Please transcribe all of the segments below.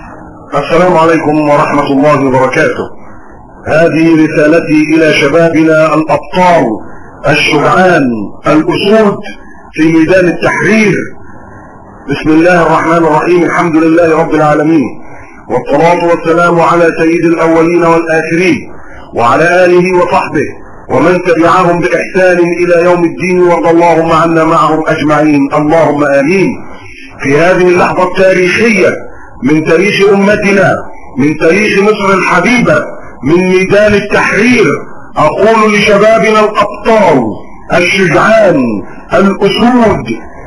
السلام عليكم ورحمة الله وبركاته. هذه رسالتي إلى شبابنا الأبطال الشجعان الأسود في ميدان التحرير. بسم الله الرحمن الرحيم، الحمد لله رب العالمين، والصلاة والسلام على سيد الأولين والآخرين وعلى آله وصحبه ومن تبعهم بإحسان إلى يوم الدين، وارض اللهم عنا معهم أجمعين، اللهم آمين. في هذه اللحظة التاريخية من تاريخ أمتنا، من تاريخ مصر الحبيبة، من ميدان التحرير، أقول لشبابنا الأبطال الشجعان الأسود: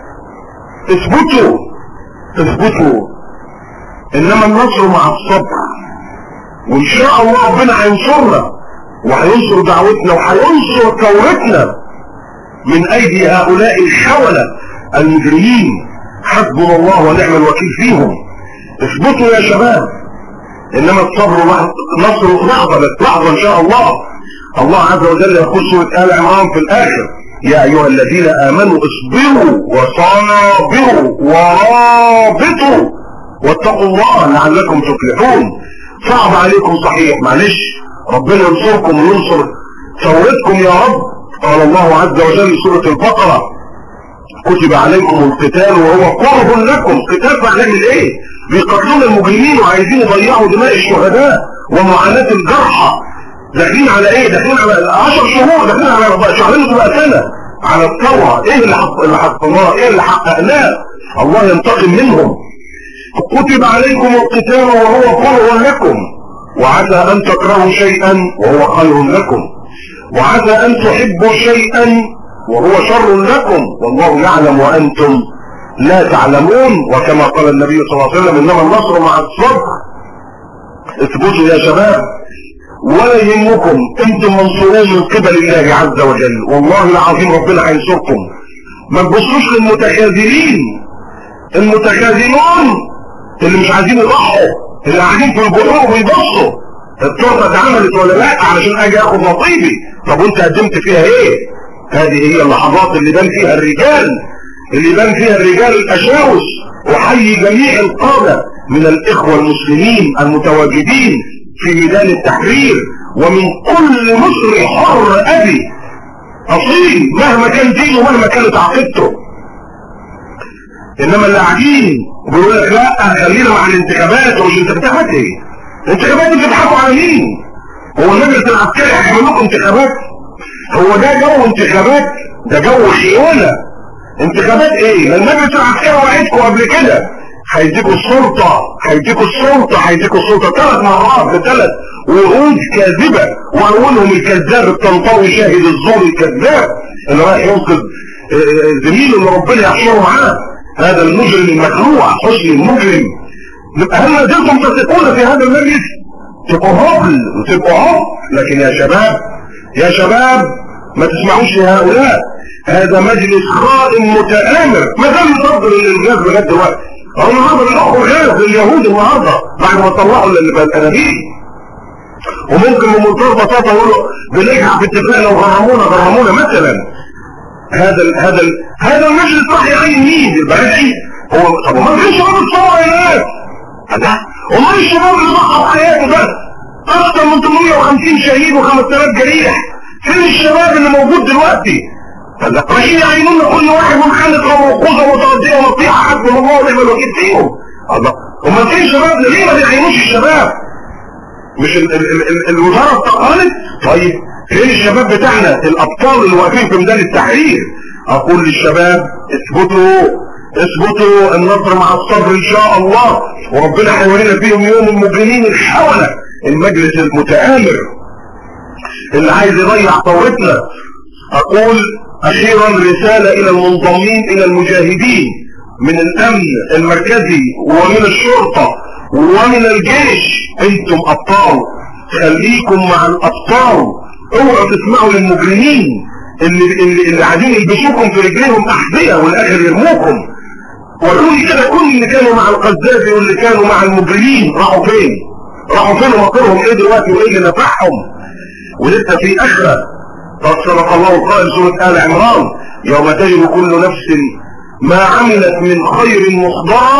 اثبتوا اثبتوا، إنما النصر مع الصبر، وإن شاء الله ربنا هينصرنا وهينصر دعوتنا وهينصر ثورتنا من أيدي هؤلاء الحولة المجرمين. حسبنا الله ونعم الوكيل فيهم. اثبتوا يا شباب، انما الصبر نصر لحظة ان شاء الله. الله عز وجل يقول سورة آل عمران في الاخر: يا ايها الذين امنوا اصبروا وصابروا ورابطوا واتقوا الله لعلكم تفلحون. صعب عليكم صحيح، معلش، ربنا ينصركم وينصر ثورتكم يا رب. قال الله عز وجل في سورة البقرة: كتب عليكم القتال وهو كره لكم. قتال هنعمل ايه؟ بيقتلون المجرمين وعايزين يضيعوا دماء الشهداء ومعاناة الجرحى. داخلين على ايه؟ داخلين على 10 شهور، داخلين على شهرين تبقى سنة على الثورة. ايه اللي حققناه؟ ايه اللي حققناه؟ الله ينتقم منهم. كتب عليكم القتال وهو كره لكم، وعسى ان تكرهوا شيئا وهو خير لكم، وعسى ان تحبوا شيئا وهو شر لكم، والله يعلم وانتم لا تعلمون. وكما قال النبي صلى الله عليه وسلم: انما النصر مع الصبر. اثبتوا يا شباب، ولا يهمكم، انتم منصورون من قبل الله عز وجل، والله العظيم ربنا هينصركم. ما تبصوش للمتخاذلين، المتخاذلون اللي مش عايزين يضحوا، اللي قاعدين في الجروب ويبصوا التورته اتعملت ولا لا علشان اجي اخد نصيبي. طب وانت قدمت فيها ايه؟ هذه هي اللحظات اللي بان فيها الرجال، اللي بان فيها الرجال الاشاوس. وحيي جميع القادة من الاخوة المسلمين المتواجدين في ميدان التحرير، ومن كل مصري حر ابي اصيل مهما كان دينه ومهما كانت عقيدته. انما اللي قاعدين بيقول لك: لا خلينا مع الانتخابات. ومش انتخابات ايه؟ انتخابات بتضحكوا على مين؟ هو المجلس العسكري هيعمل لكم انتخابات؟ هو ده جو انتخابات؟ ده جو خيانة. انتخابات ايه؟ ما المجلس العسكري وعدكم قبل كده هيديكوا السلطة، هيديكوا السلطة، هيديكوا السلطة 3 مرات ب3 وعود كاذبة، واولهم الكذاب الطنطاوي شاهد الزور الكذاب اللي رايح ينقذ زميله اللي ربنا يحشره معاه، هذا المجرم المخلوع حسني المجرم. هل ما زلتم تثقون في هذا المجلس؟ تبقوا هبل وتبقوا هبل. لكن يا شباب، يا شباب، ما تسمعوش لهؤلاء. هذا مجلس خائن متآمر، ما زال يصدر للغاز لغايه دلوقتي. هو النهارده بيأخذوا غاز لليهود النهارده بعد ما طلعوا الانابيب. وممكن بمنتهى البساطه يقولوا بنجح في اتفاق لو غرمونا مثلا. هذا المجلس راح يعين مين؟ البعيد. هو طب ما فيش شباب الثوره يا ناس؟ وما الشباب اللي ضحى بحياته ده اكثر من 850 شهيد و5000 جريح؟ فين الشباب اللي موجود دلوقتي؟ رايحين يعينون كل واحد منخلط وموقوظه مترديه ونصيحه حسبنا الله ونعم الوكيل فيهم. الله، وما فين شباب؟ ليه ما بيعينوش الشباب؟ مش الوزاره استقالت؟ طيب فين الشباب بتاعنا الابطال اللي واقفين في ميدان التحرير؟ اقول للشباب: اثبتوا، النصر مع الصبر ان شاء الله، وربنا هيورينا فيهم يوم المجرمين الحولة، المجلس المتآمر اللي عايز يضيع ثورتنا. اقول اخيرا رسالة الى المنضمين الى المجاهدين من الامن المركزي ومن الشرطة ومن الجيش: انتم ابطال، خليكم مع الابطال، اوعوا تسمعوا للمجرمين اللي قاعدين يلبسوكم في رجليهم احذية والاخر يرموكم. وقولي كده كل اللي كانوا مع القذافي واللي كانوا مع المجرمين راحوا فين؟ راحوا فين ومصيرهم ايه دلوقتي وايه اللي نفعهم؟ ولسه في اخره. قد صدق الله القائل سورة آل عمران: يوم تجد كل نفس ما عملت من خير محضرا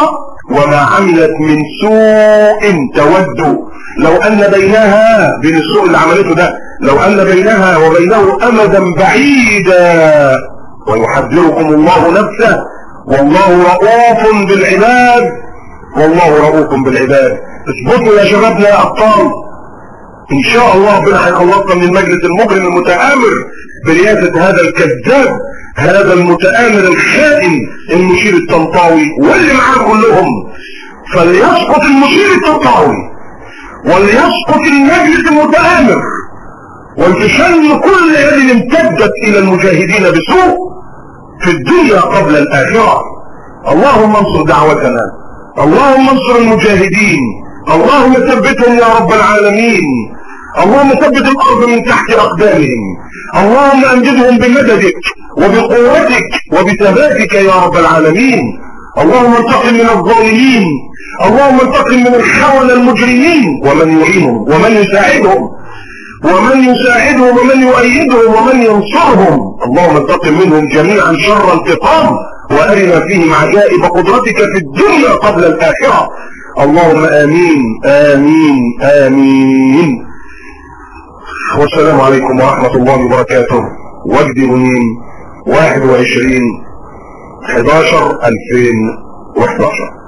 وما عملت من سوء تود لو ان بينها، بين السوء اللي عملته ده، لو ان بينها وبينه امدا بعيدا، ويحذركم الله نفسه والله رؤوف بالعباد، والله رؤوف بالعباد. اثبتوا يا شبابنا يا ابطال، ان شاء الله ربنا هيخلصنا من المجلس المجرم المتآمر برئاسة هذا الكذاب، هذا المتآمر الخائن المشير الطنطاوي واللي معاه كلهم. فليسقط المشير الطنطاوي وليسقط المجلس المتآمر، ولتشن كل يد امتدت الى المجاهدين بسوء في الدنيا قبل الاخرة. اللهم انصر دعوتنا، اللهم انصر المجاهدين، اللهم ثبتهم يا رب العالمين، اللهم ثبت الارض من تحت اقدامهم، اللهم امجدهم بمددك وبقوتك وبثباتك يا رب العالمين. اللهم انتقم من الظالمين، اللهم انتقم من الخونة المجرمين ومن يعينهم ومن يساعدهم ومن يؤيدهم ومن ينصرهم. اللهم انتقم منهم جميعا شر انتقام، وارنا فيهم عجائب قدرتك في الدنيا قبل الاخرة. اللهم امين امين امين. والسلام عليكم ورحمة الله وبركاته. وجدي منين 21/11/2011.